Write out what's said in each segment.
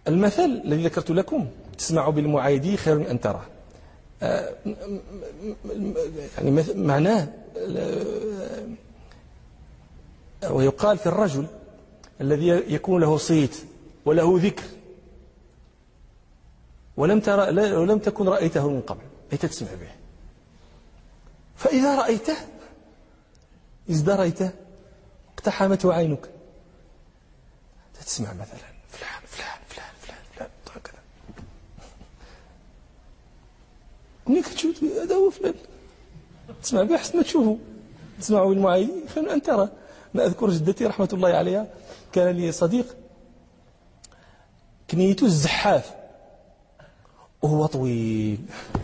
المثل الذي ذكرت لكم تسمع بالمعايد خير من أن تراه، يعني معناه ويقال في الرجل الذي يكون له صيت وله ذكر ولم تكن رأيته من قبل، أي تسمع به، فإذا رأيته ازدريته اقتحمته عينك، تسمع مثلا فلان فلان فلان فلان فلان هكذا، منين كتشوف هذا هو فلان تسمع به حسن ما تشوفه، تسمعه بالمعايد خير من أن ترى. ما أذكر جدتي رحمة الله عليها كان لي صديق كنيته الزحاف وهو طويل،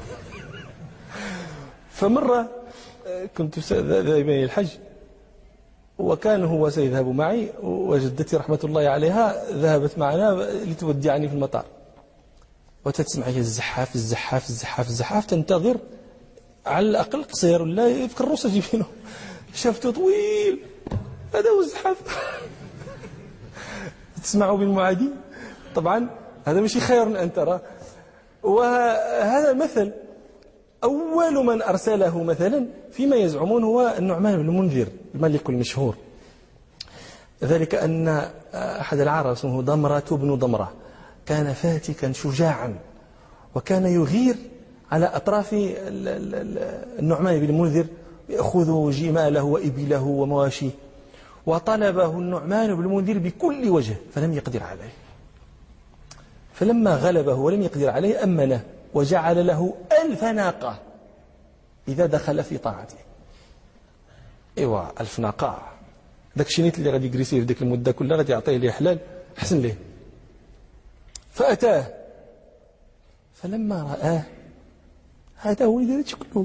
فمرة كنت ذاهبا الحج وكان هو سيذهب معي، وجدتي رحمة الله عليها ذهبت معنا لتودعني في المطار، وتسمع هي الزحاف الزحاف الزحاف الزحاف، تنتظر على الأقل قصير لا يفكر الروس جيبينه، شافته طويل هذا هو الزحاف. تسمعوا بالمعادي طبعا هذا مش خير من أن ترى. وهذا مثل أول من أرسله مثلا فيما يزعمون هو النعمان بن المنذر الملك المشهور، ذلك أن أحد العرب اسمه ضمرة بن ضمرة كان فاتكا شجاعا، وكان يغير على أطراف النعمان بن المنذر يأخذ جماله وإبله ومواشيه، وطلبه النعمان بن المنذر بكل وجه فلم يقدر عليه، فلما غلبه ولم يقدر عليه أمنه وجعل له 1000 ناقة إذا دخل في طاعته. إيوا 1000 ناقة، داك الشنيت اللي غادي يجريسيه في ديك المدة كلها غادي يعطيه ليه حلال حسن ليه. فأتاه فلما رآه هذا هو اللي شكله،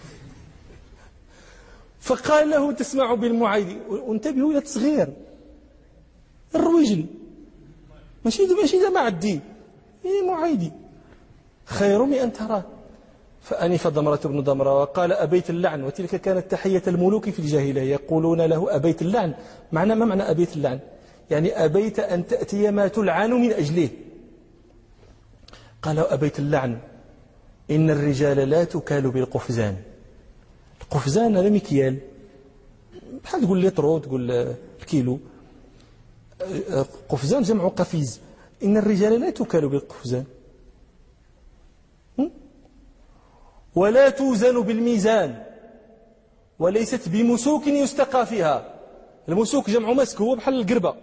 فقال له تسمع بالمعايد، وانتبهوا يا تصغير الرويجل ماشي ده ما عدي معايدي خير من أن تراه. فأنف ضمرة بن ضمرة وقال أبيت اللعن، وتلك كانت تحية الملوك في الجاهلية، يقولون له أبيت اللعن. ما معنى أبيت اللعن؟ يعني أبيت أن تأتي ما تلعن من أجله. قال أبيت اللعن إن الرجال لا تكال بالقفزان. القفزان هذا مكيال، بحال تقول لترو تقول الكيلو، قفزان جمع قفيز. إن الرجال لا تكال بالقفزان ولا توزن بالميزان وليست بمسوك يستقى فيها. المسوك جمع مسك، هو بحال القربة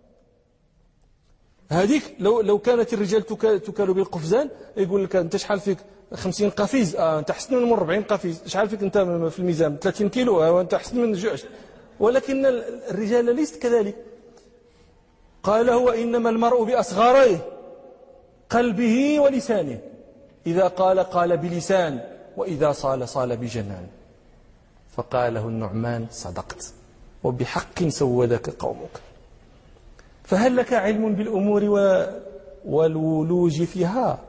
هذيك. لو كانت الرجال تكال بالقفزان يقول لك أنت شحال فيك 50 قفيز، أنت أحسن من 40 قفيز. شحال فيك أنت في الميزان 30 كيلو، أنت أحسن من جوع. ولكن الرجال ليست كذلك. قال هو إنما المرء بأصغريه قلبه ولسانه، إذا قال بلسان، وإذا صال بجنان. فقال له النعمان صدقت وبحق سودك قومك، فهل لك علم بالأمور والولوج فيها؟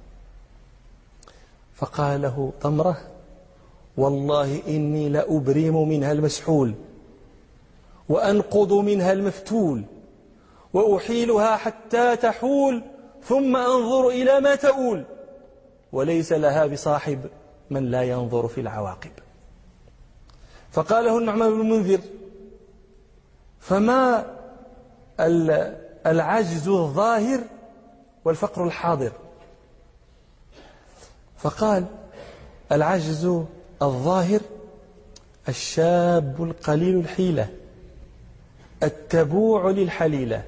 فقال له ضمرة والله إني لأبرم منها المسحول وأنقض منها المفتول وأحيلها حتى تحول ثم أنظر إلى ما تؤول، وليس لها بصاحب من لا ينظر في العواقب. فقال له النعمان بن المنذر فما العجز الظاهر والفقر الحاضر؟ فقال العجز الظاهر الشاب القليل الحيلة التبوع للحليلة،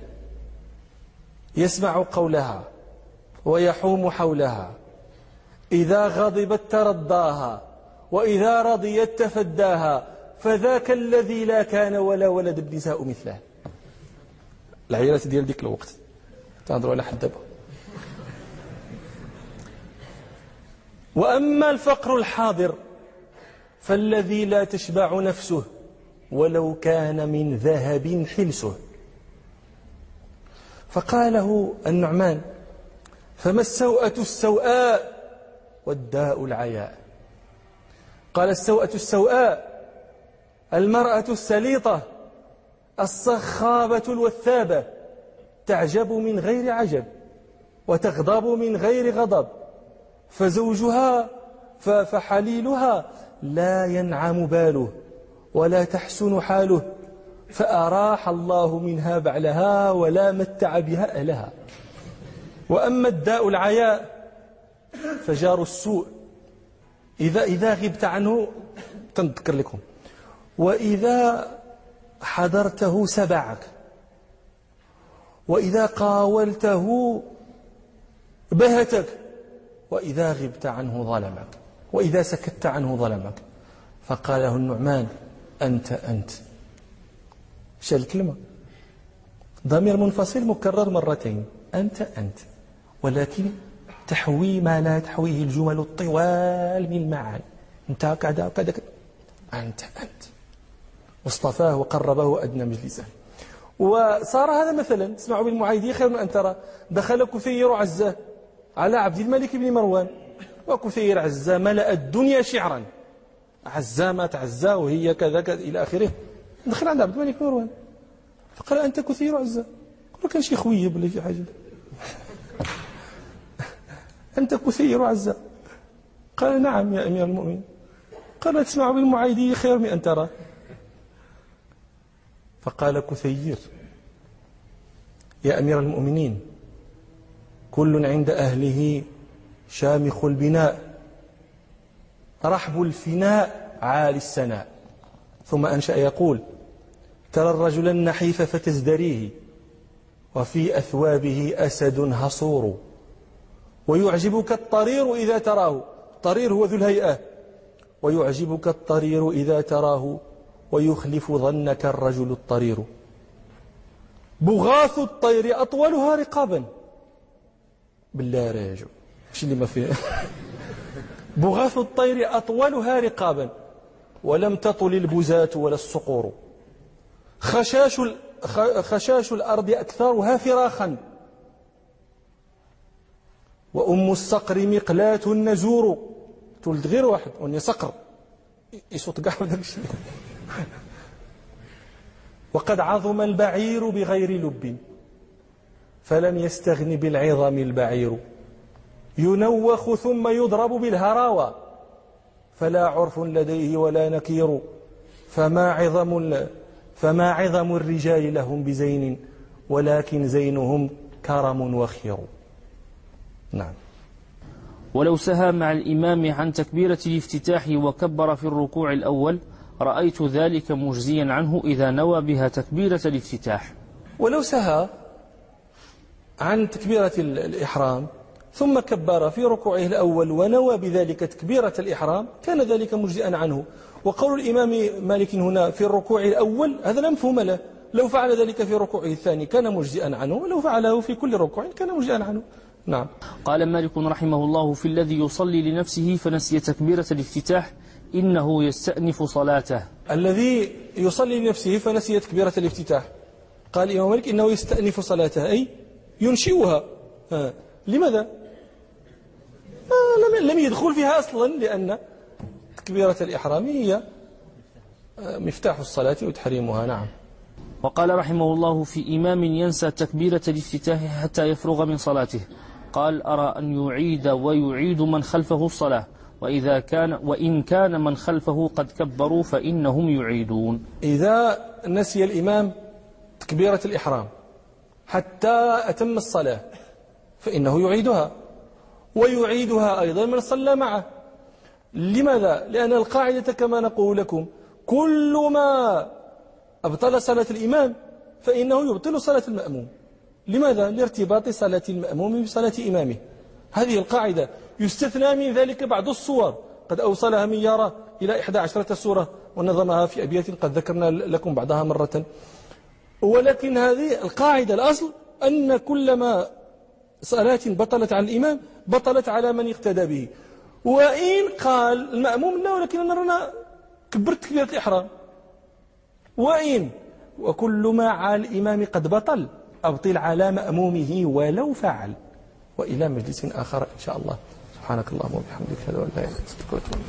يسمع قولها ويحوم حولها، إذا غضبت ترضاها وإذا رضيت تفداها، فذاك الذي لا كان ولا ولد النساء مثله. العيالات ديال ديك الوقت تهضروا على حد دابا. وأما الفقر الحاضر فالذي لا تشبع نفسه ولو كان من ذهب حلسه. فقاله النعمان فما السوءة السوءاء والداء العياء؟ قال السوءة السوءاء المرأة السليطة الصخابة الوثابة تعجب من غير عجب وتغضب من غير غضب، فزوجها فحليلها لا ينعم باله ولا تحسن حاله، فأراح الله منها بعلها ولا متع بها أهلها. وأما الداء العياء فجار السوء، إذا غبت عنه تنذكر لكم، وإذا حضرته سبعك، وإذا قاولته بهتك، وإذا غبت عنه ظلمك، وإذا سكت عنه ظلمك. فقال له النعمان: أنت. شال الكلمة، ضمير منفصل مكرر مرتين، أنت، ولكن تحوي ما لا تحويه الجمل الطوال من المعاني. أنت كذا وكذا، أنت، واصطفاه وقربه أدنى مجلسه. وصار هذا مثلا، اسمعوا بالمعايدي خير من أن ترى. دخل كثير عزة على عبد الملك بن مروان، وكثير عزة ملأ الدنيا شعرا، عزة ما تعزى وهي كذا كذا إلى آخره. دخل عند عبد الملك بن مروان فقال: أنت كثير عزة. قال: كان شي خويب ولا شي حاجة. أنت كثير عزة. قال: نعم يا أمير المؤمنين. قال: تسمع بالمعايدي خير من أن ترى. فقال كثير: يا أمير المؤمنين، كل عند أهله شامخ البناء، رحب الفناء عالي السناء. ثم أنشأ يقول: ترى الرجل النحيف فتزدريه، وفي أثوابه أسد هصور، ويعجبك الطرير إذا تراه. الطرير هو ذو الهيئة. ويعجبك الطرير إذا تراه، ويخلف ظنك الرجل الطرير. بغاث الطير أطولها رقابا. بالله راجع مش اللي ما فيه. بغاث الطير أطولها رقابا، ولم تطل البزاة ولا الصقور. خشاش الأرض أكثرها فراخا، وأم الصقر مقلاة النزور. تولد غير واحد وني صقر يصوت قاع داك الشيء. وقد عظم البعير بغير لب، فلم يستغن بالعظم البعير. ينوخ ثم يضرب بالهراوى، فلا عرف لديه ولا نكير. فما عظم الرجال لهم بزين، ولكن زينهم كرم وخير. نعم. ولو سهى مع الإمام عن تكبيرة الافتتاح وكبر في الركوع الأول، رأيت ذلك مجزيا عنه إذا نوى بها تكبيرة الافتتاح. ولو سهى عن تكبيرة الإحرام ثم كبر في ركوعه الأول ونوى بذلك تكبيرة الإحرام، كان ذلك مجزئا عنه. وقول الإمام مالك هنا في الركوع الأول هذا لا مفهوم له. لو فعل ذلك في ركوعه الثاني كان مجزئا عنه، ولو فعله في كل ركوع كان مجزئا عنه. نعم. قال مالك رحمه الله: في الذي يصلي لنفسه فنسي تكبيرة الافتتاح إنه يستأنف صلاته. الذي يصلي لنفسه فنسي تكبيرة الافتتاح، قال الإمام مالك إنه يستأنف صلاته، أي ينشئها. لماذا؟ لم يدخل فيها أصلا، لأن تكبيرة الإحرام هي مفتاح الصلاة وتحريمها. نعم. وقال رحمه الله: في إمام ينسى تكبيرة الافتتاح حتى يفرغ من صلاته، قال: أرى أن يعيد ويعيد من خلفه الصلاة، وإن كان من خلفه قد كبروا فإنهم يعيدون. إذا نسي الإمام تكبيرة الإحرام حتى أتم الصلاة فإنه يعيدها، ويعيدها أيضا من صلى معه. لماذا؟ لأن القاعدة كما نقول لكم: كل ما أبطل صلاة الإمام فإنه يبطل صلاة المأموم. لماذا؟ لارتباط صلاة المأموم بصلاة إمامه. هذه القاعدة. يستثنى من ذلك بعض الصور، قد أوصلها ميارة إلى 11 سورة ونظمها في أبيات قد ذكرنا لكم بعضها مرة. ولكن هذه القاعدة الأصل أن كلما صلاة بطلت عن الإمام بطلت على من اقتدى به. وإن قال المأموم: لا، ولكن أنا رانا كبرت تكبيرة الإحرام. وكل ما على الإمام قد بطل أبطل على مأمومه ولو فعل. وإلى مجلس آخر إن شاء الله. سبحانك اللهم وبحمدك، أشهد أن لا إله إلا أنت، أستغفرك وأتوب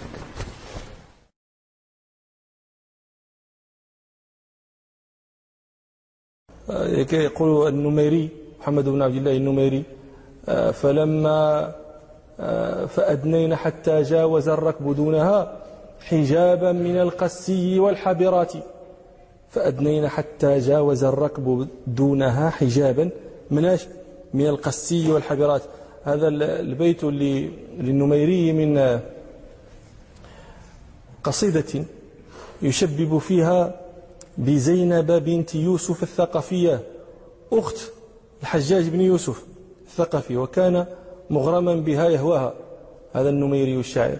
إليك. يقول النميري، محمد بن عبد الله النميري، فلما فأدنين حتى جاوز الركب دونها حجابا من القسي والحبرات. فأدنين حتى جاوز الركب دونها حجابا من القسي والحبرات. هذا البيت للنميري من قصيدة يشبب فيها بزينب بنت يوسف الثقفية أخت الحجاج بن يوسف الثقفي، وكان مغرما بها يهواها هذا النميري الشاعر.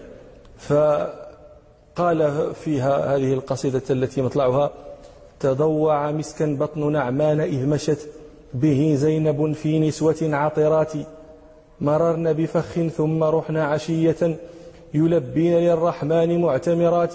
فقال فيها هذه القصيدة التي مطلعها: تضوع مسكا بطن نعمان إذ مشت به زينب في نسوة عطرات، مررن بفخ ثم رحن عشية يلبين للرحمن معتمرات،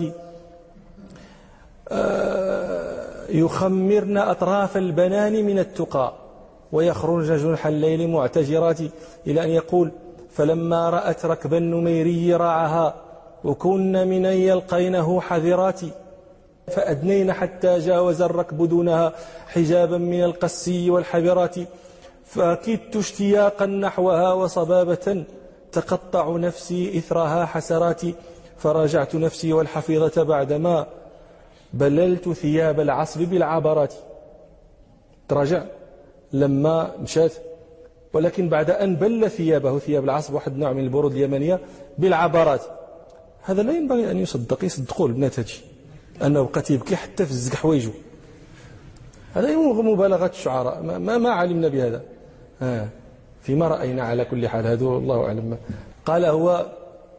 يخمرن أطراف البنان من التقى ويخرجن جنح الليل معتجرات. إلى أن يقول: فلما رأت ركب النميري راعها وكن من أن يلقينه حذرات، فأدنين حتى جاوز الركب دونها حجابا من القسي والحبرات، فكدت اشتياقا نحوها وصبابة تقطع نفسي إثرها حسرات، فراجعت نفسي والحفيظة بعدما بللت ثياب العصب بالعبرات. تراجع لما مشات، ولكن بعد أن بل ثيابه ثياب العصب، واحد نوع من البرود اليمنية، بالعبرات. هذا لا ينبغي أن يصدقوا البنات هادشي، أنه بقى يبكي حتى في الزق حوايجه. هذا مبالغة الشعراء، ما علمنا بهذا فيما رأينا. على كل حال هذا الله أعلم. قال هو: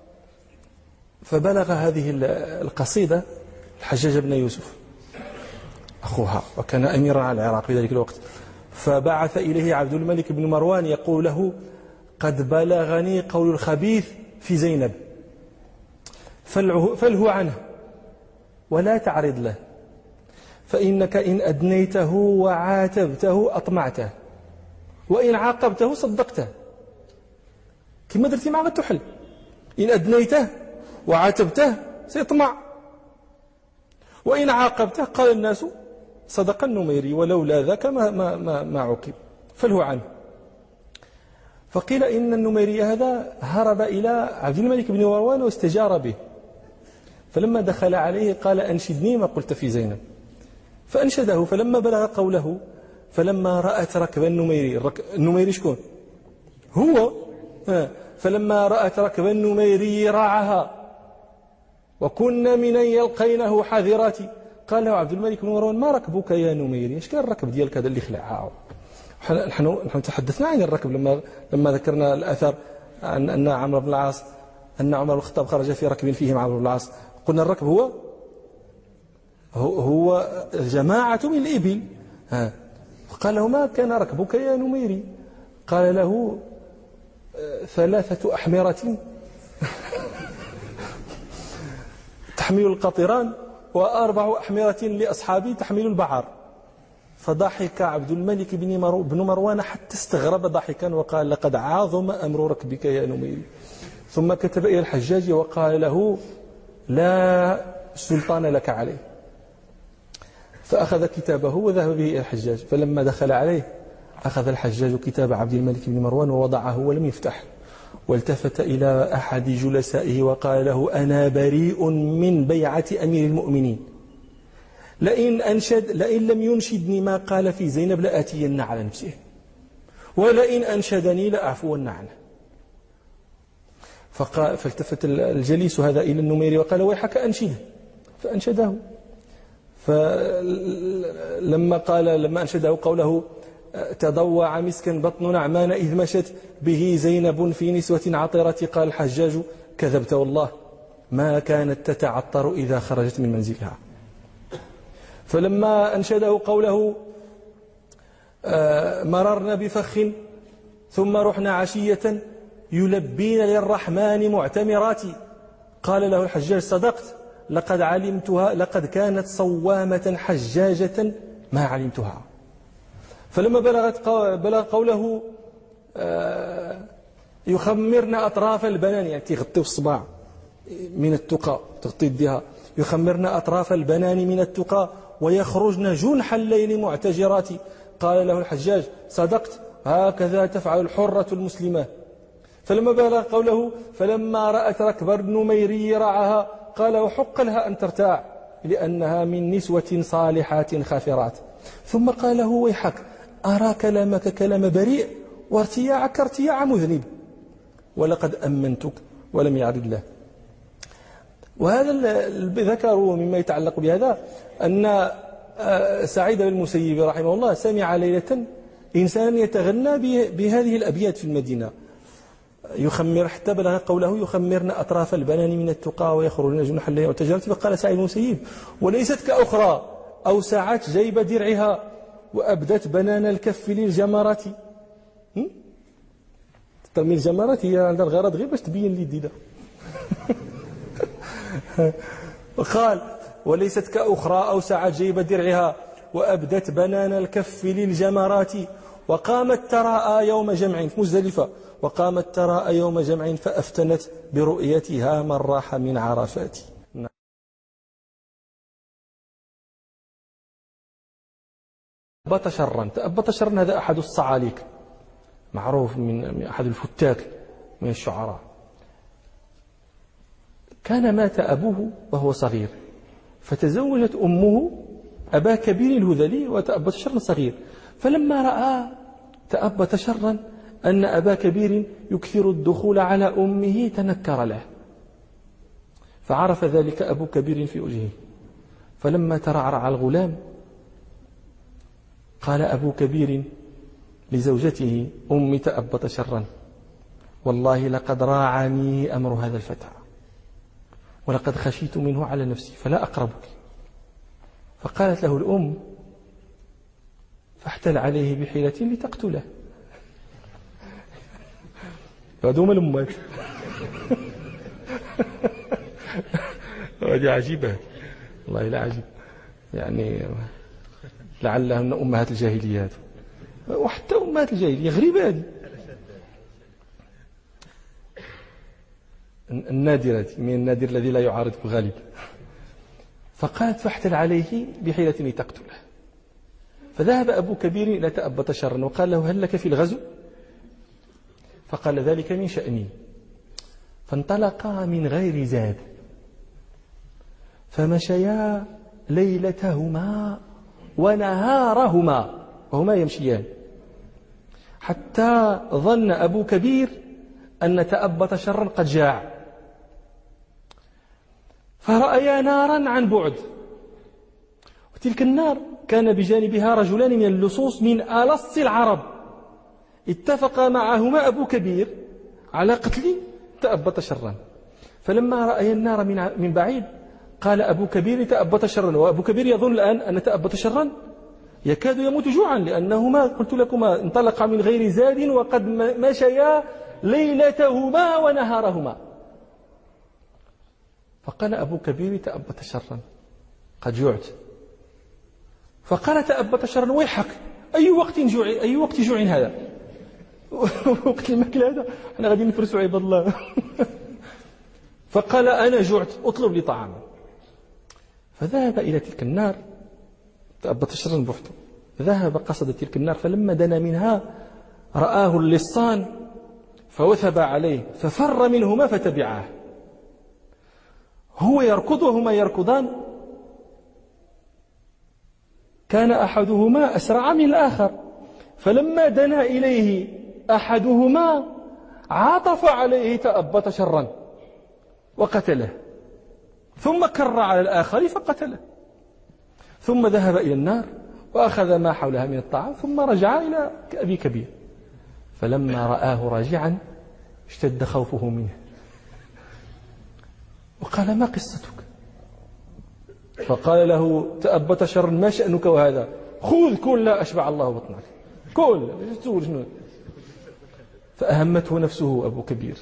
فبلغ هذه القصيدة الحجاج بن يوسف أخوها، وكان أميرا على العراق في ذلك الوقت، فبعث إليه عبد الملك بن مروان يقول له: قد بلغني قول الخبيث في زينب فله عنه ولا تعرض له، فإنك إن أدنيته وعاتبته أطمعته، وإن عاقبته صدقته. كما درتي مع التحل، إن أدنيته وعاتبته سيطمع، وإن عاقبته قال الناس صدق النميري ولولا ذاك ما عوقب، فله عنه. فقيل إن النميري هذا هرب إلى عبد الملك بن مروان واستجار به، فلما دخل عليه قال: أنشدني ما قلت في زينب. فأنشده، فلما بلغ قوله: فلما رأت ركب النميري شكون؟ هو. فلما رأت ركب النميري راعها وكن من يلقينه حذرات. قال له عبد الملك بن مروان: ما ركبك يا نميري؟ ايش كان الركب ديالك هذا اللي خلعها؟ نحن تحدثنا عن الركب لما ذكرنا الأثر أن عمرو بن العاص، أن عمر بن الخطاب خرج في ركب فيهم عمرو بن العاص. قلنا الركب هو جماعة من الإبل. قال له: ما كان ركبك يا نميري؟ قال له: 3 أحمرة تحمل القطران، و4 أحمرة لأصحابي تحمل البعر. فضحك عبد الملك بن مروان حتى استغرب ضحكا وقال: لقد عاظم أمر ركبك يا نميري. ثم كتب إلى الحجاج وقال له: لا سلطان لك عليه. فأخذ كتابه وذهب به إلى الحجاج. فلما دخل عليه أخذ الحجاج كتاب عبد الملك بن مروان ووضعه ولم يفتح، والتفت إلى أحد جلسائه وقال له: أنا بريء من بيعة أمير المؤمنين، لئن لم ينشدني ما قال في زينب لآتين على نفسه، ولئن أنشدني لأعفون عنه. فالتفت الجليس هذا إلى النميري وقال: ويحك أنشده. فأنشده. لما أنشده قوله: تضوع مسكا بطن نعمان إذ مشت به زينب في نسوة عطرة، قال الحجاج: كذبت والله، ما كانت تتعطر إذا خرجت من منزلها. فلما أنشده قوله: مررنا بفخ ثم رحنا عشية يلبين للرحمن معتمرات، قال له الحجاج: صدقت، لقد علمتها، لقد كانت صوامة حجاجة ما علمتها. فلما بلغ قوله: يخمرن أطراف البنان، يعني تغطي الصباع من التقى، تغطي يدها، يخمرن أطراف البنان من التقى ويخرجن جنح الليل معتجرات، قال له الحجاج: صدقت، هكذا تفعل الحرة المسلمة. فلما بلغ قوله فلما رأت ركب النميري رعاها قال وحق لها أن ترتاع لأنها من نسوة صالحات خافرات. ثم قال له ويحك أرى كلامك كلام بريء وارتياعك ارتياع مذنب ولقد أمنتك ولم يعرض له. وهذا ذكروا مما يتعلق بهذا أن سعيد بن المسيب رحمه الله سمع ليلة إنسان يتغنى بهذه الأبيات في المدينة يخمر حتى بلغ قوله يخمرن أطراف البنان من التقى ويخرجن جنح الليل والتجارة. فقال سعيد بن المسيب وليست كأخرى أوسعت جيب درعها وأبدت بنان الكف للجمرات. ترمي الجمرات هي عندها الغرض غير باش تبين لي ديدا. وقال وليست كأخرى أوسعت جيب درعها وأبدت بنان الكف للجمرات وقامت تراءى يوم جمع في مزدلفة وقامت تراءى يوم جمع فأفتنت برؤيتها من راح من عرفات. تأبط شرا هذا أحد الصعاليك معروف من أحد الفتاك من الشعراء. كان مات أبوه وهو صغير فتزوجت أمه أبا كبير الهذلي وتأبط شرا صغير. فلما رأى تأبط شرا أن أبا كبير يكثر الدخول على أمه تنكر له فعرف ذلك أبو كبير في وجهه. فلما ترعرع الغلام قال أبو كبير لزوجته أمي تأبط شرا والله لقد راعني أمر هذا الفتى ولقد خشيت منه على نفسي فلا أقربك. فقالت له الأم فاحتل عليه بحيلة لتقتله. هذوما الأمات. هذه عجيبة والله لا عجيب يعني لعلهن أمهات الجاهليات وحتى أمهات الجاهلية غريبة هذه النادرة من النادر الذي لا يعارض الغالب. فقالت فاحتل عليه بحيلة لتقتله. فذهب أبو كبير إلى تأبط شرا وقال له هل لك في الغزو؟ فقال ذلك من شأني. فانطلقا من غير زاد فمشيا ليلتهما ونهارهما وهما يمشيان حتى ظن أبو كبير أن تأبط شرا قد جاع فرأيا نارا عن بعد وتلك النار كان بجانبها رجلان من اللصوص من ألص العرب اتفق معهما أبو كبير على قتل تأبط شرا. فلما رأي النار من بعيد قال أبو كبير تأبط شرا وأبو كبير يظن الآن أن تأبط شرا يكاد يموت جوعا لأنهما قلت لكما انطلق من غير زاد وقد مشيا ليلتهما ونهارهما. فقال أبو كبير تأبط شرا قد جعت. فقال تأبط شرا ويحك أي وقت جوع هذا وقت الماكل هذا احنا غادي نفرسوا عباد الله. فقال أنا جعت أطلب لي طعاما. فذهب إلى تلك النار تأبط شرا بحته ذهب قصد تلك النار فلما دنا منها رآه اللصان فوثب عليه ففر منهما فتبعاه هو يركض وهما يركضان. كان أحدهما أسرع من الآخر فلما دنا إليه أحدهما عاطف عليه تأبط شرا وقتله ثم كر على الآخر فقتله ثم ذهب إلى النار وأخذ ما حولها من الطعام ثم رجع إلى أبي كبير. فلما رآه راجعا اشتد خوفه منه وقال ما قصتك؟ فقال له تأبط شرا ما شأنك وهذا خذ كل لا أشبع الله بطنك كل تقول شنو. فأهمته نفسه أبو كبير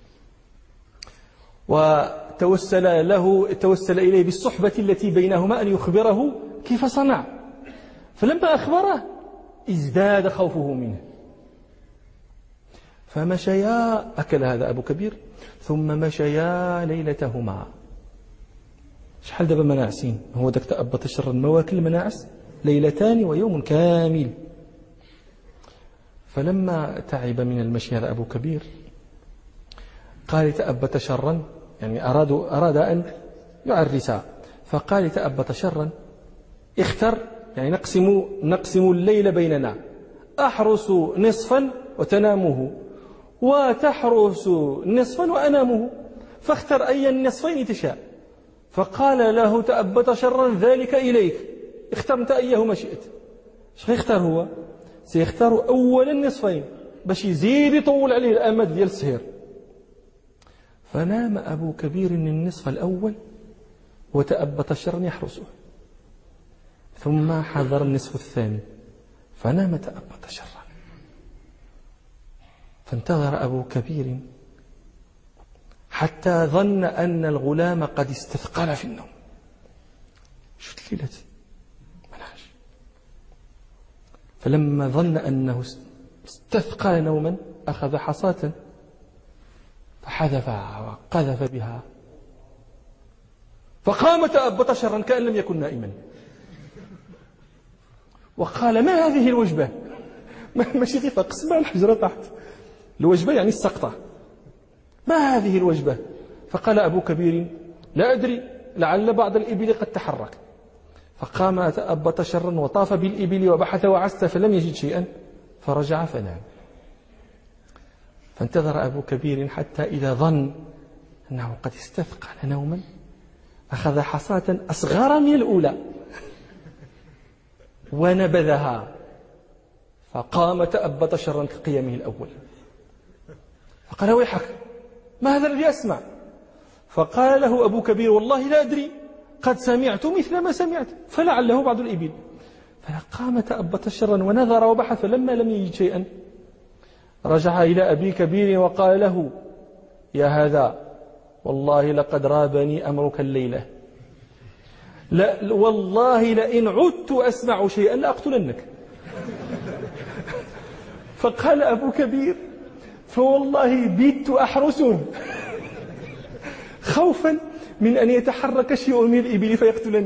وتوسل إليه بالصحبة التي بينهما أن يخبره كيف صنع. فلما أخبره ازداد خوفه منه فمشيا أكل هذا أبو كبير ثم مشيا ليلتهما. شحال دابا مناعسين هو داك تأبط شرا مواكل مناعس ليلتان ويوم كامل. فلما تعب من المشي هذا أبو كبير قال تأبت شرا، يعني أراد أن يعرسها، فقال تأبت شرا اختر، يعني نقسم الليل بيننا، أحرس نصفا وتنامه وتحرس نصفا وأنامه، فاختر أي النصفين تشاء. فقال له تأبت شرا ذلك إليك، اختر أنت أيهما شئت. ايش يختار هو؟ سيختار أول النصفين باش يزيد يطول عليه الأمد ديال السهير. فنام أبو كبير النصف الأول وتأبت شرا يحرسه، ثم حضر النصف الثاني فنام تأبت شرا. فانتظر أبو كبير حتى ظن أن الغلام قد استثقل في النوم. شفت ليلتي مناش. فلما ظن أنه استثقل نوما أخذ حصاة فحذفها وقذف بها، فقام تأبط شرا كأن لم يكن نائما، وقال ما هذه الوجبة؟ ماشي غير قسمها الحجرة تحت، الوجبة يعني السقطة، ما هذه الوجبة؟ فقال أبو كبير لا أدري، لعل بعض الإبل قد تحرك. فقام تأبط شرا وطاف بالإبل وبحث وعست فلم يجد شيئا، فرجع فنام. فانتظر أبو كبير حتى إذا ظن أنه قد استثقل نوما أخذ حصاة أصغر من الأولى ونبذها، فقام تأبط شرا كقيامه الأول. فقال ويحك ما هذا الذي أسمع؟ فقال له أبو كبير والله لا أدري، قد سمعت مثل ما سمعت فلعله بعض الإبل. فقام تأبط شرا ونظر وبحث، فلما لم يجد شيئا رجع إلى أبي كبير وقال له يا هذا والله لقد رابني أمرك الليلة، لا والله لئن عدت أسمع شيئا لأقتلنك. فقال أبو كبير فوالله بيت أحرسه خوفا من أن يتحرك شيء من الإبل فيقتلني.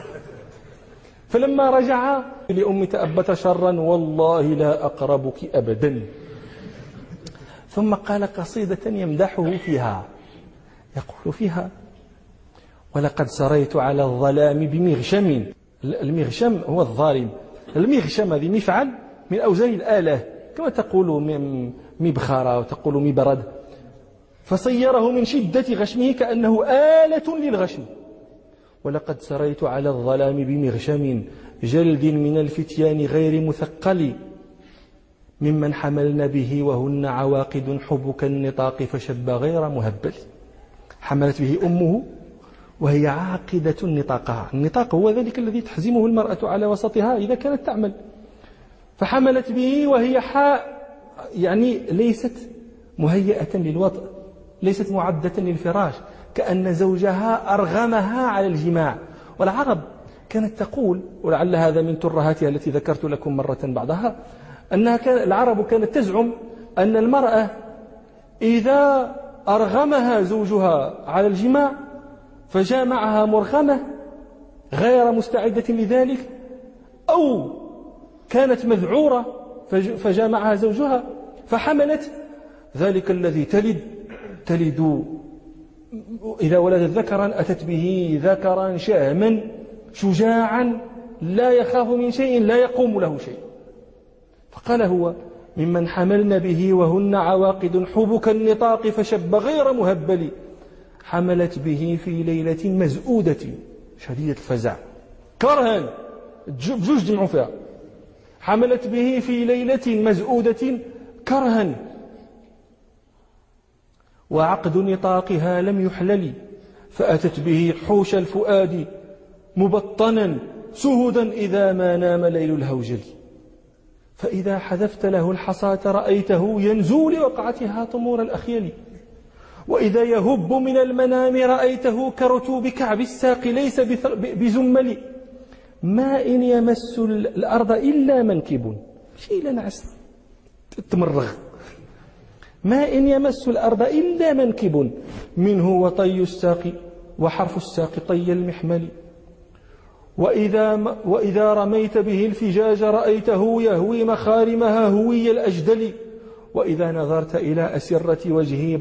فلما رجع لأم تأبت شرا والله لا أقربك أبدا. ثم قال قصيدة يمدحه فيها، يقول فيها ولقد سريت على الظلام بمغشم. المغشم هو الظالم، المغشم هذه مفعل من أوزان الآلة، كما تقول مبخرة وتقول مبرد، فصيره من شدة غشمه كأنه آلة للغشم. ولقد سريت على الظلام بمغشم جلد من الفتيان غير مثقل، ممن حملن به وهن عواقد حبك النطاق فشب غير مهبل. حملت به أمه وهي عاقدة نطاقها، النطاق هو ذلك الذي تحزمه المرأة على وسطها إذا كانت تعمل، فحملت به وهي يعني ليست مهيئة للوطء، ليست معدة للفراش، كأن زوجها أرغمها على الجماع. والعرب كانت تقول، ولعل هذا من ترهاتها التي ذكرت لكم مرة بعضها، العرب كانت تزعم أن المرأة إذا أرغمها زوجها على الجماع فجامعها مرغمة غير مستعدة لذلك، أو كانت مذعورة فجامعها زوجها فحملت، ذلك الذي تلد إذا ولدت ذكرا أتت به ذكرا شهما شجاعا لا يخاف من شيء لا يقوم له شيء. فقال هو ممن حملن به وهن عواقد حبك النطاق فشب غير مهبل، حملت به في ليلة مزؤودة شديدة الفزع كرها، بجوج جمعوا فيها، حملت به في ليلة مزؤودة كرها وعقد نطاقها لم يحلل، فأتت به حوش الفؤاد مبطنا سهدا إذا ما نام ليل الهوجل. فإذا حذفت له الحصاة رأيته ينزو لوقعتها طمور الأخيل، وإذا يهب من المنام رأيته كرتوب كعب الساق ليس بزمل. ما إن يمس الأرض إلا منكب، شيء لنعس تمرغ، ما إن يمس الأرض إلا منكب، منه وطي الساق وحرف الساق طي المحمل. وإذا رميت به الفجاج رأيته يهوي مخارمها هوي الأجدل وإذا نظرت إلى أسرة وجهه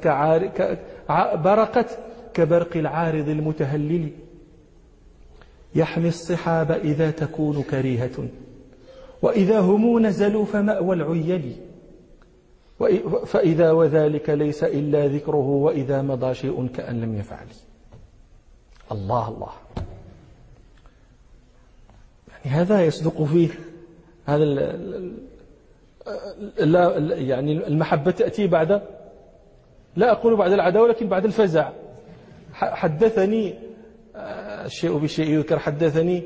برقت كبرق العارض المتهلل يحمي الصحاب إذا تكون كريهة وإذا هم نزلوا فمأوى العيل فإذا وذلك ليس إلا ذكره وإذا مضى شيء كأن لم يفعل. الله الله، يعني هذا يصدق فيه هذا يعني المحبة تأتي بعد، لا أقول بعد العداوة ولكن بعد الفزع. حدثني الشيء بشيء يذكر، حدثني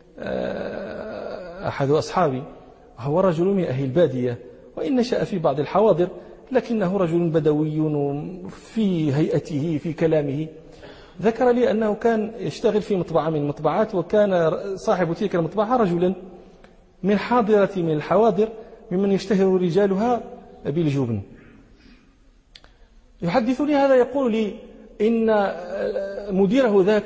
أحد أصحابي هو رجل من أهل البادية وإن نشأ في بعض الحواضر لكنه رجل بدوي في هيئته في كلامه. ذكر لي أنه كان يشتغل في مطبعة من المطبعات وكان صاحب تلك المطبعة رجلا من حاضرة من الحواضر ممن يشتهر رجالها بالجبن. يحدثني هذا يقول لي إن مديره ذاك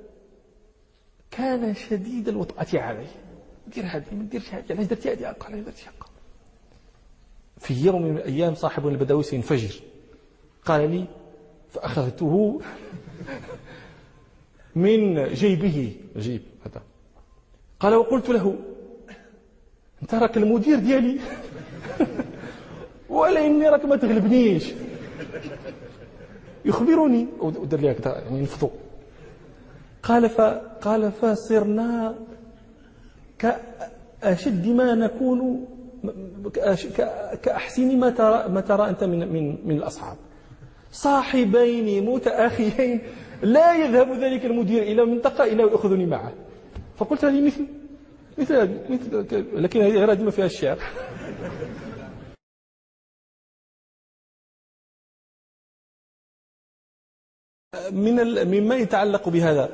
كان شديد الوطأة عليه، دير هذه ما ديرش هذه، علاش درتي هذه، قال لي درتي هكا. في يوم من الأيام صاحب البدوي سينفجر، قال لي فأخذته من جيبه، جيب هذا، قال وقلت له أنت راك المدير ديالي ولا إني راك ما تغلبنيش. يخبرني ودر لي هكذا يعني نفضوا. قال فصرنا كأشد ما نكون، كأحسن ما ترى أنت من الأصحاب، صاحبين متأخيين لا يذهب ذلك المدير إلى منطقة إلا ويأخذني معه. فقلت هذه مثل لكن هذه غير ما فيها الشعر. مما يتعلق بهذا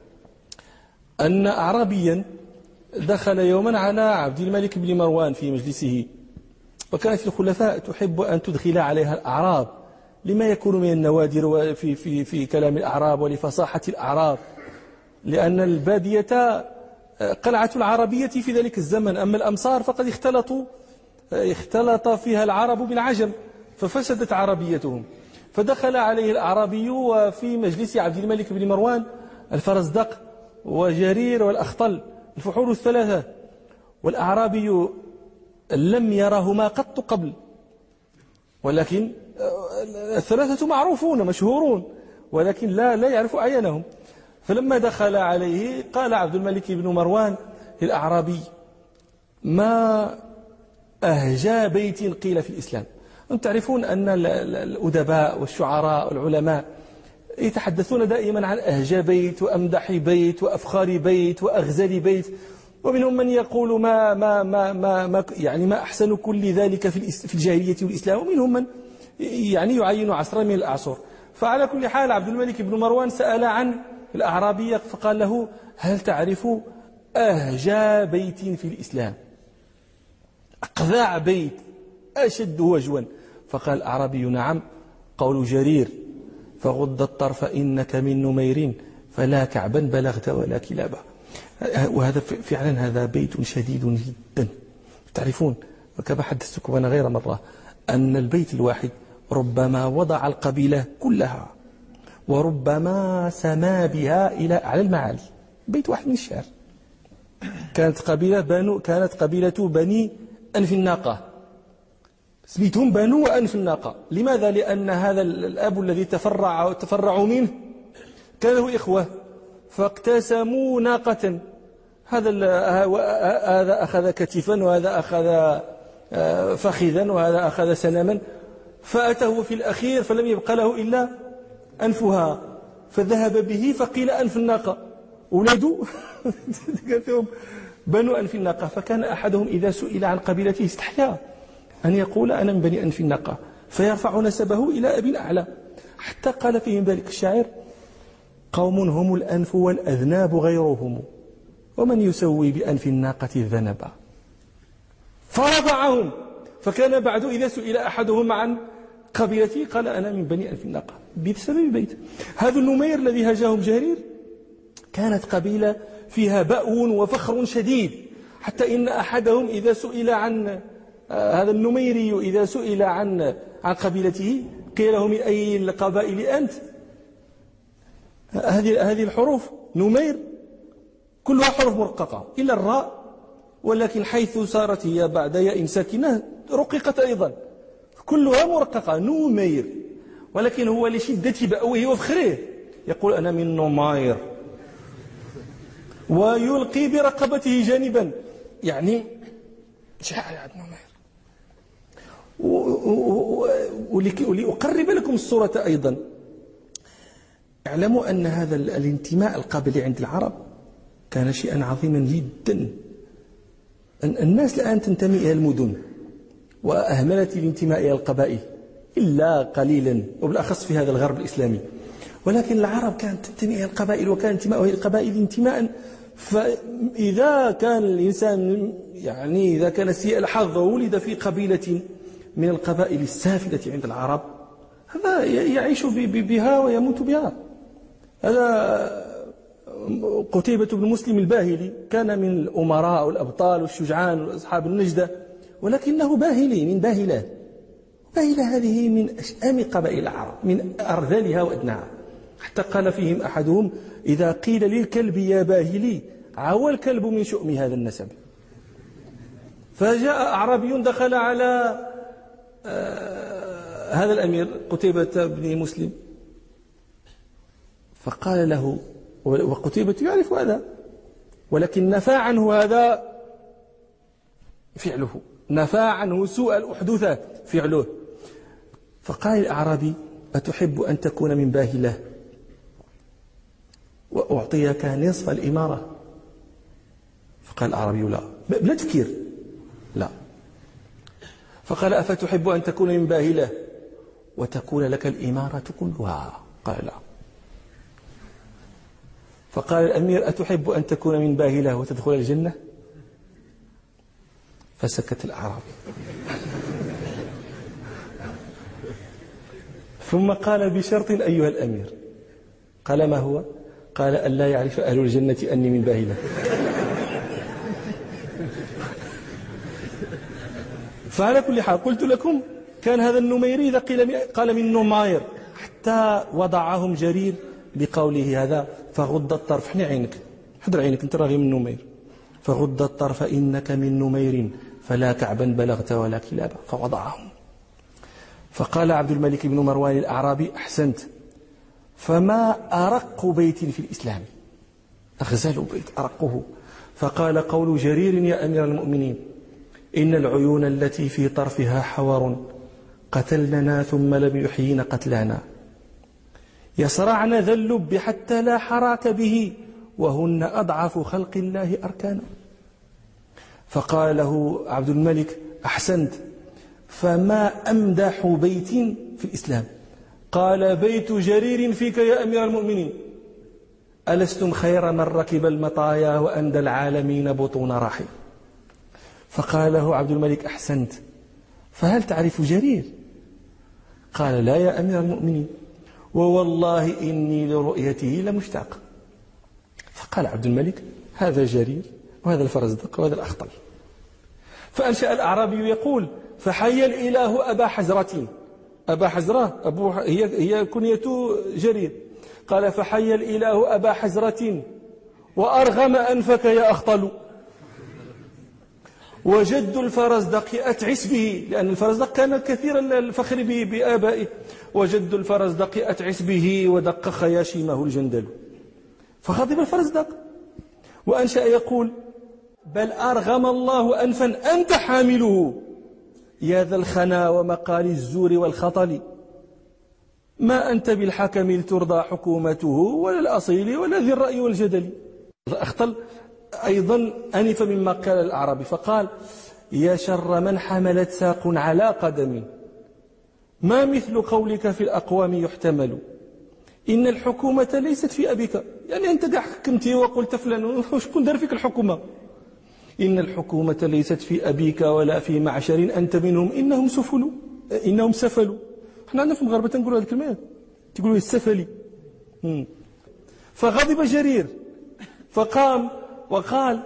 أن أعرابيا دخل يوما على عبد الملك بن مروان في مجلسه، وكانت الخلفاء تحب أن تدخل عليها الأعراب لما يكون من النوادر في كلام الأعراب ولفصاحة الأعراب، لأن البادية قلعة العربية في ذلك الزمن، أما الأمصار فقد اختلط فيها العرب بالعجم ففسدت عربيتهم. فدخل عليه الأعرابي وفي مجلس عبد الملك بن مروان الفرزدق وجرير والأخطل، الفحول الثلاثة، والأعرابي لم يرهما قط قبل، ولكن الثلاثة معروفون مشهورون ولكن لا يعرف أعيانهم. فلما دخل عليه قال عبد الملك بن مروان للأعرابي ما أهجى بيت قيل في الإسلام. أنتم تعرفون أن الأدباء والشعراء والعلماء يتحدثون دائما عن أهجى بيت وأمدح بيت وأفخار بيت وأغزل بيت، ومنهم من يقول ما أحسن كل ذلك في الجاهلية والإسلام، ومنهم من يعني يعين عصرا من الأعصر. فعلى كل حال عبد الملك بن مروان سأل عن الأعرابي فقال له هل تعرف أهجى بيت في الإسلام، أقذع بيت أشد وجوا؟ فقال الأعرابي نعم، قول جرير فغض الطرف إنك من نمير فلا كعبا بلغت ولا كلابا. وهذا فعلا هذا بيت شديد جدا. تعرفون وكما حدثتكم أنا غير مرة أن البيت الواحد ربما وضع القبيلة كلها وربما سما بها على المعالي. بيت واحد من الشعر. كانت قبيلة بني أنف الناقة، سميتهم بنو أنف الناقة. لماذا؟ لأن هذا الأب الذي تفرعوا منه كان له إخوة فاقتسموا ناقة، هذا أخذ كتفا وهذا أخذ فخذا وهذا أخذ سنما، فأتاه في الأخير فلم يبق له إلا أنفها فذهب به فقيل أنف الناقة، ولدوا قال فيهم بنو أنف الناقة. فكان أحدهم إذا سئل عن قبيلته استحيا أن يقول أنا من بني أنف الناقة فيرفع نسبه إلى أبي أعلى، حتى قال فيهم ذلك الشاعر قوم هم الأنف والأذناب غيرهم ومن يسوي بأنف الناقة الذنبا. فرفعهم، فكان بعد إذا سئل أحدهم عن قبيلته قال أنا من بني أنف الناقة بسبب بيت. هذا النمير الذي هجاهم جرير كانت قبيلة فيها بأو وفخر شديد، حتى إن أحدهم إذا سئل عن هذا النميري إذا سئل عن قبيلته قيل له: من أي القبائل أنت؟ هذه الحروف نمير كلها حروف مرققة إلا الراء، ولكن حيث صارت هي بعد ياء ساكنة رققت أيضا، كلها مرققة نمير. ولكن هو لشدة بأوه وفخره يقول: أنا من نمير، ويلقي برقبته جانبا، يعني شاعر نمير. ولأقرب لكم الصورة أيضا، اعلموا أن هذا الانتماء القبلي عند العرب كان شيئا عظيما جدا. الناس الآن تنتمي إلى المدن وأهملت الانتماء إلى القبائل إلا قليلا، وبالأخص في هذا الغرب الإسلامي. ولكن العرب كانت تنتمي إلى القبائل، وكان انتماء إلى القبائل انتماء. فإذا كان الإنسان يعني إذا كان سيء الحظ وولد في قبيلة من القبائل السافلة عند العرب، هذا يعيش بها ويموت بها. هذا قتيبة بن مسلم الباهلي كان من الأمراء والأبطال والشجعان وأصحاب النجدة، ولكنه باهلي من باهلة. باهلة هذه من أشأم قبائل العرب، من أرذلها وأدناها، حتى قال فيهم أحدهم: إذا قيل للكلب يا باهلي عوى الكلب من شؤم هذا النسب. فجاء أعرابي دخل على هذا الأمير قتيبة بن مسلم فقال له، وقتيبة يعرف هذا، ولكن نفى عنه هذا فعله، نفى عنه سوء الأحدث فعله. فقال الأعرابي: أتحب أن تكون من باهلة وأعطيك نصف الإمارة؟ فقال الأعرابي: لا، بلا تفكير، لا. فقال: أفتحب أن تكون من باهلة وتكون لك الإمارة كلها؟ قال: لا. فقال الأمير: أتحب أن تكون من باهلة وتدخل الجنة؟ فسكت الأعرابي. ثم قال: بشرط أيها الأمير. قال: ما هو؟ قال: ألا يعرف أهل الجنة أني من باهلة. فعلى كل حال قلت لكم كان هذا النميري إذا قال من نمير، حتى وضعهم جرير بقوله هذا: فغض الطرف، حني عينك، حضر عينك، انت راغي من نمير، فغض الطرف إنك من نمير فلا كعبا بلغت ولا كلابا. فوضعهم. فقال عبد الملك بن مروان الأعرابي: أحسنت، فما أرق بيت في الإسلام؟ أغزل بيت أرقه. فقال: قول جرير يا أمير المؤمنين: إن العيون التي في طرفها حور قتلننا ثم لم يحيين قتلانا، يصرعن ذا اللب حتى لا حراك به، وهن أضعف خلق الله أركانا. فقال له عبد الملك: أحسنت، فما أمدح بيت في الإسلام؟ قال: بيت جرير فيك يا أمير المؤمنين. ألستم خير من ركب المطايا وأندى العالمين بطون راحل؟ فقال له عبد الملك: أحسنت، فهل تعرف جرير؟ قال: لا يا أمير المؤمنين، ووالله إني لرؤيته لمشتاق. فقال عبد الملك: هذا جرير وهذا الفرزدق وهذا الأخطل. فأنشأ الأعرابي يقول: فحي الإله أبا حزرة. أبا حزرة هي كنية جرير. قال: فحي الإله أبا حزرة وأرغم أنفك يا أخطل، وجد الفرزدق أتعس به، لأن الفرزدق كان كثير الفخر بآبائه، وجد الفرزدق أتعس به ودق خياشيمه الجندل. فغضب الفرزدق وأنشأ يقول: بل أرغم الله أنفا أنت حامله، يا ذا الخنا ومقال الزور والخطل، ما أنت بالحكم لترضى حكومته ولا الأصيل ولا ذي الرأي والجدل. الأخطل أيضا أنف مما قال الأعرابي فقال: يا شر من حملت ساق على قدم، ما مثل قولك في الأقوام يحتمل، إن الحكومة ليست في أبيك. يعني أنت قاع حكمتي وقلت فلان، شكون دار فيك الحكومة؟ إن الحكومة ليست في أبيك ولا في معشر أنت منهم، إنهم سفلوا. احنا عندنا في المغرب تنقولوا هذه الكلمات، تقولوا السفلي. فغضب جرير فقام وقال: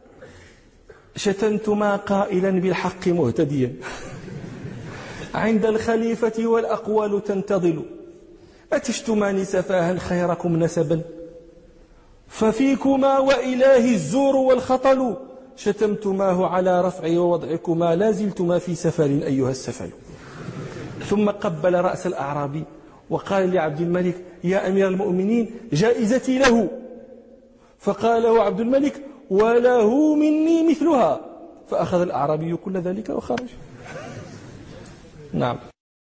شتمتما قائلا بالحق مهتديا عند الخليفة والأقوال تنتظل، أتشتمان سفاها خيركم نسبا، ففيكما وإله الزور والخطل، شتمتماه على رفع ووضعكما، لا زلتما في سفر أيها السفل. ثم قبل رأس الأعرابي وقال لعبد الملك: يا أمير المؤمنين، جائزتي له. فقال له عبد الملك: وله مني مثلها. فأخذ الأعرابي كل ذلك وخرج. نعم.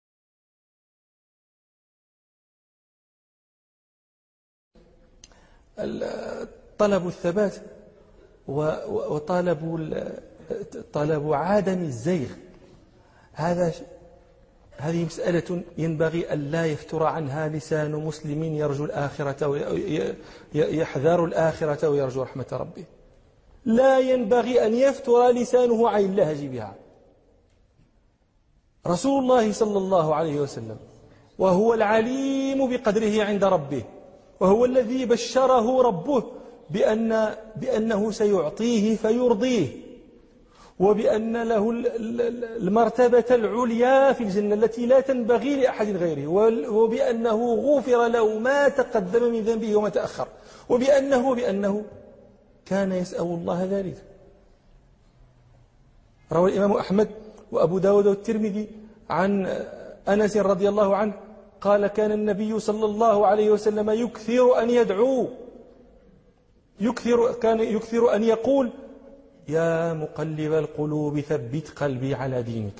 طلب الثبات طلب عدم الزيغ، هذه مسألة ينبغي أن لا يفتر عنها لسان مسلم يرجو الآخرة يحذر الآخرة ويرجو رحمة ربه. لا ينبغي أن يفتر لسانه عن اللهج بها. رسول الله صلى الله عليه وسلم وهو العليم بقدره عند ربه، وهو الذي بشره ربه بأنه سيعطيه فيرضيه، وبأن له المرتبة العليا في الجنة التي لا تنبغي لأحد غيره، وبأنه غفر له ما تقدم من ذنبه وما تأخر، وبأنه كان يسأل الله ذلك. روى الإمام أحمد وأبو داود والترمذي عن أنس رضي الله عنه قال: كان النبي صلى الله عليه وسلم يكثر أن يدعو، كان يكثر أن يقول: يا مقلب القلوب ثبت قلبي على دينك.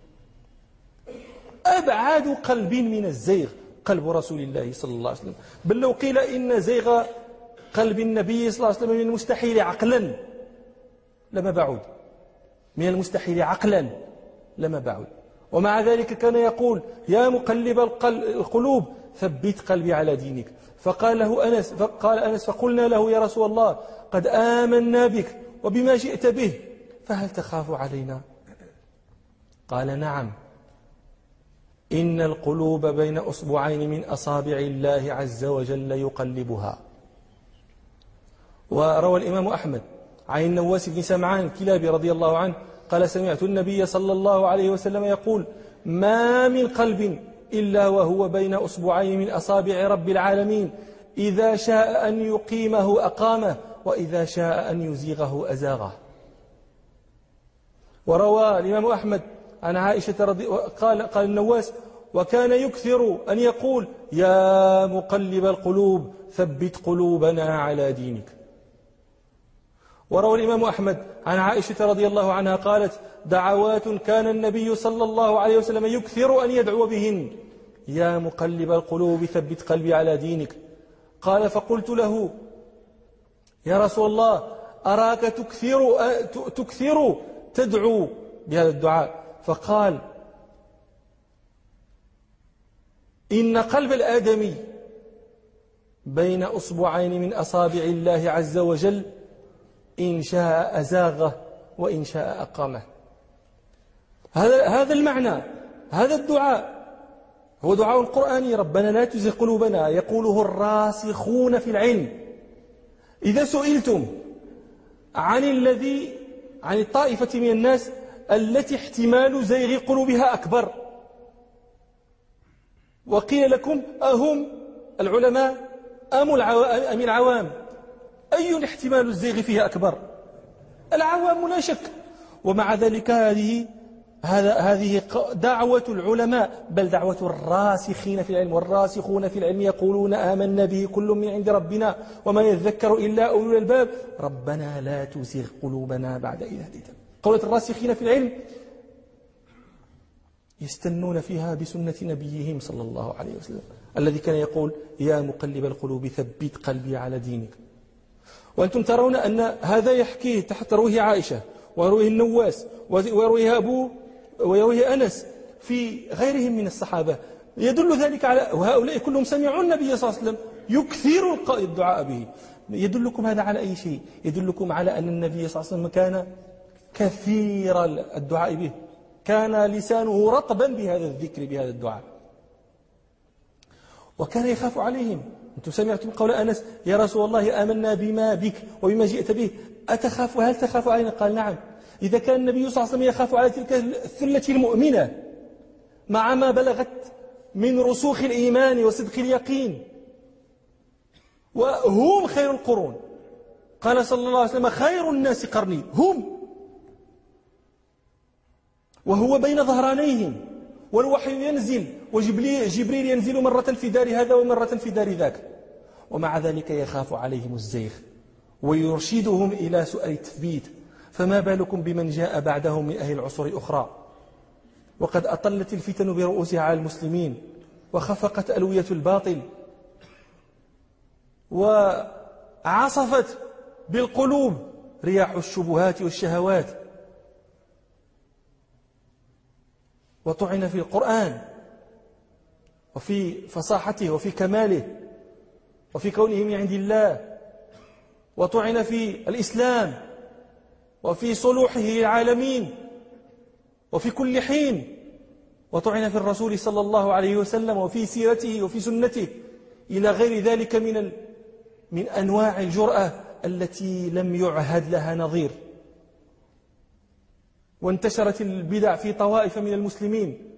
أبعد قلب من الزيغ قلب رسول الله صلى الله عليه وسلم، بل لو قيل إن زيغ قلب النبي صلى الله عليه وسلم من المستحيل عقلا لما بعد، من المستحيل عقلا لما بعد. ومع ذلك كان يقول: يا مقلب القلوب ثبت قلبي على دينك. فقال أنس: فقلنا له: يا رسول الله، قد آمنا بك وبما جئت به، فهل تخاف علينا؟ قال: نعم، إن القلوب بين أصبعين من أصابع الله عز وجل يقلبها. وروى الإمام أحمد عن النواس بن سمعان الكلابي رضي الله عنه قال: سمعت النبي صلى الله عليه وسلم يقول: ما من قلب إلا وهو بين أصبعين من أصابع رب العالمين، إذا شاء أن يقيمه أقامه، وإذا شاء أن يزيغه أزاغه. وروى الإمام أحمد عن عائشة قال النواس: وكان يكثر أن يقول: يا مقلب القلوب ثبت قلوبنا على دينك. وروى الإمام أحمد عن عائشة رضي الله عنها قالت: دعوات كان النبي صلى الله عليه وسلم يكثر أن يدعو بهن: يا مقلب القلوب ثبت قلبي على دينك. قال: فقلت له: يا رسول الله، أراك تكثر تدعو بهذا الدعاء. فقال: إن قلب الآدمي بين أصبعين من أصابع الله عز وجل، إن شاء أزاغه وإن شاء أقامه. هذا المعنى، هذا الدعاء هو دعاء قرآني: ربنا لا تزغ قلوبنا، يقوله الراسخون في العلم. إذا سئلتم عن الطائفة من الناس التي احتمال زيغ قلوبها أكبر، وقيل لكم: أهم العلماء أم العوام؟ أي احتمال الزيغ فيها أكبر؟ العوام لا شك. ومع ذلك هذه دعوة العلماء، بل دعوة الراسخين في العلم. والراسخون في العلم يقولون: آمنا به كل من عند ربنا وما يذكر إلا أولو الألباب ربنا لا تزغ قلوبنا بعد إذ هديتنا. قولة الراسخين في العلم يستنون فيها بسنة نبيهم صلى الله عليه وسلم الذي كان يقول: يا مقلب القلوب ثبت قلبي على دينك. وأنتم ترون أن هذا يحكيه ترويه عائشة، ويرويه النواس، ويرويه أنس في غيرهم من الصحابة، يدل ذلك على وهؤلاء كلهم سمعوا النبي صلى الله عليه وسلم يكثر الدعاء به. يدلكم هذا على أي شيء؟ يدلكم على أن النبي صلى الله عليه وسلم كان كثير الدعاء به، كان لسانه رطبا بهذا الذكر، بهذا الدعاء، وكان يخاف عليهم. أنتم سمعتم قول أنس يا رسول الله آمنا بما بك وبما جئت به أتخاف هل تخاف علينا؟ قال نعم. إذا كان النبي صلى الله عليه وسلم يخاف على تلك الثلة المؤمنة مع ما بلغت من رسوخ الإيمان وصدق اليقين وهم خير القرون، قال صلى الله عليه وسلم خير الناس قرني هم، وهو بين ظهرانيهم والوحي ينزل وجبريل ينزل مرة في دار هذا ومرة في دار ذاك، ومع ذلك يخاف عليهم الزيغ ويرشدهم إلى سؤال التثبيت. فما بالكم بمن جاء بعدهم من أهل العصور الأخرى وقد أطلت الفتن برؤوسها على المسلمين وخفقت ألوية الباطل وعصفت بالقلوب رياح الشبهات والشهوات، وطعن في القرآن وفي فصاحته وفي كماله وفي كونه من عند الله، وطعن في الإسلام وفي صلوحه العالمين وفي كل حين، وطعن في الرسول صلى الله عليه وسلم وفي سيرته وفي سنته إلى غير ذلك من أنواع الجرأة التي لم يعهد لها نظير. وانتشرت البدع في طوائف من المسلمين،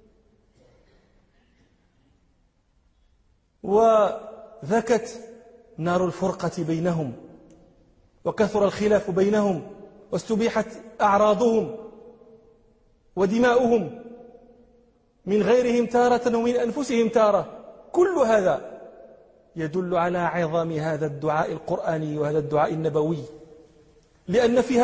وذكت نار الفرقة بينهم، وكثر الخلاف بينهم، واستبيحت أعراضهم ودماؤهم من غيرهم تارة ومن أنفسهم تارة. كل هذا يدل على عظم هذا الدعاء القرآني وهذا الدعاء النبوي، لأن في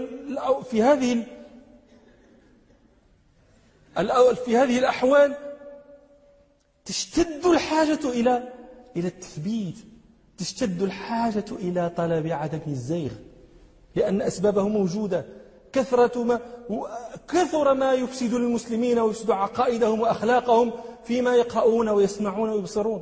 هذه الأحوال تشتد الحاجة إلى التثبيت، تشتد الحاجة إلى طلب عدم الزيغ، لأن أسبابه موجودة. كثر ما يفسد المسلمين ويفسد عقائدهم وأخلاقهم فيما يقرؤون ويسمعون ويبصرون.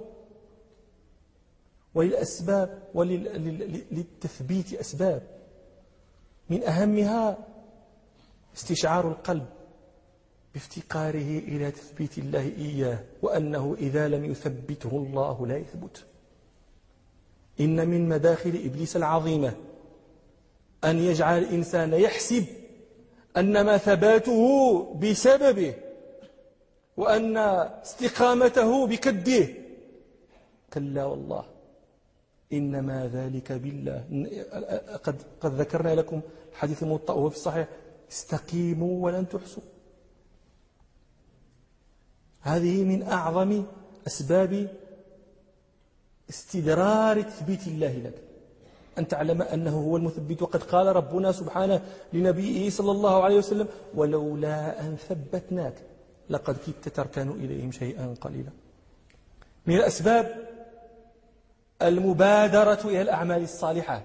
وللأسباب وللتثبيت أسباب، من أهمها استشعار القلب بافتقاره إلى تثبيت الله إياه، وأنه إذا لم يثبته الله لا يثبت. إن من مداخل إبليس العظيمة أن يجعل الإنسان يحسب أنما ثباته بسببه وأن استقامته بكده. كلا والله، إنما ذلك بالله. قد ذكرنا لكم حديث الموطأ وهو في الصحيح: استقيموا ولن تحصوا. هذه من أعظم أسباب استدرار تثبيت الله لك، أن تعلم أنه هو المثبت. وقد قال ربنا سبحانه لنبيه صلى الله عليه وسلم: ولولا أن ثبتناك لقد كدت تركن إليهم شيئا قليلا. من الأسباب المبادرة إلى الأعمال الصالحة،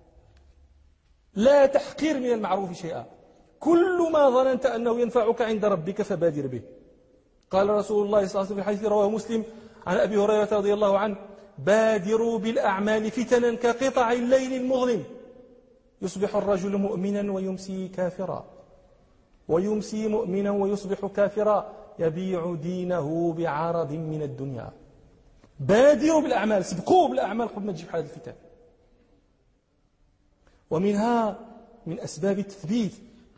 لا تحقير من المعروف شيئا، كل ما ظننت أنه ينفعك عند ربك فبادر به. قال رسول الله صلى الله عليه وسلم في الحديث رواه مسلم عن أبي هريرة رضي الله عنه: بادروا بالأعمال فتنا كقطع الليل المظلم، يصبح الرجل مؤمنا ويمسي كافرا، ويمسي مؤمنا ويصبح كافرا، يبيع دينه بعرض من الدنيا. بادروا بالأعمال، سبقوا بالأعمال قبل ما تجيب حال الفتن. ومنها من أسباب التثبيت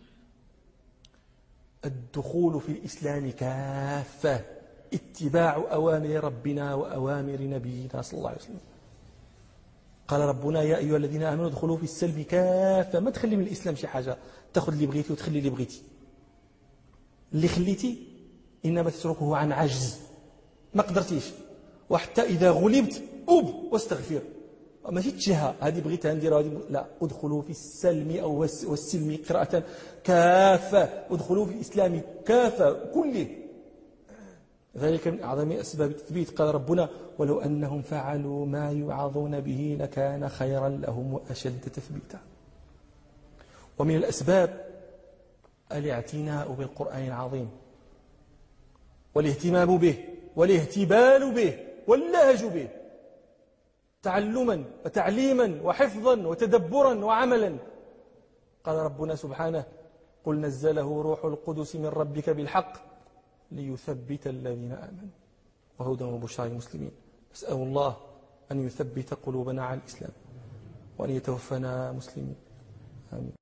الدخول في الإسلام كافة، اتباع أوامر ربنا وأوامر نبينا صلى الله عليه وسلم. قال ربنا: يا أيها الذين آمنوا ادخلوا في السلم كافة. ما تخلي من الإسلام شي حاجة، تأخذ اللي بغيتي وتخلي اللي بغيتي. اللي خليتي إنما تتركه عن عجز، ما قدرتيش، وحتى إذا غلبت أوب واستغفر، ماشي تشهى هذه بغيتها نديرها هذه لا. ادخلوا في السلم أو والسلم قراءة كافة، ادخلوا في الإسلام كافة كله. ذلك من أعظم أسباب التثبيت. قال ربنا: ولو أنهم فعلوا ما يوعظون به لكان خيرا لهم وأشد تثبيتا. ومن الأسباب الاعتناء بالقرآن العظيم والاهتمام به والاهتبال به واللهج به، تعلما وتعليما وحفظا وتدبرا وعملا. قال ربنا سبحانه: قل نزله روح القدس من ربك بالحق ليثبت الذين آمنوا وهدى وبشرى للمسلمين. أسأل الله أن يثبت قلوبنا على الإسلام وأن يتوفنا مسلمين. آمين.